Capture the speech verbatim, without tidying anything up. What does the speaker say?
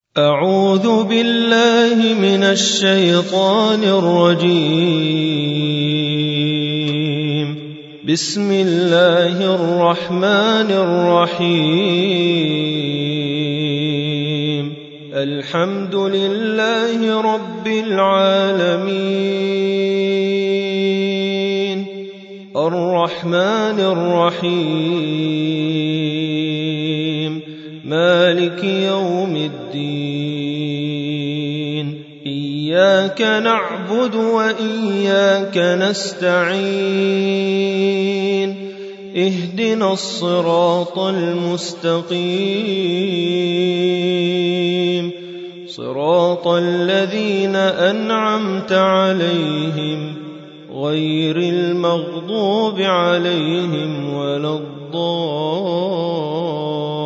أعوذ بالله من الشيطان الرجيم. بسم الله الرحمن الرحيم. الحمد لله رب العالمين الرحمن الرحيم مالك يوم الدين. إياك نعبد وإياك نستعين. اهدنا الصراط المستقيم صراط الذين أنعمت عليهم غير المغضوب عليهم ولا الضالين.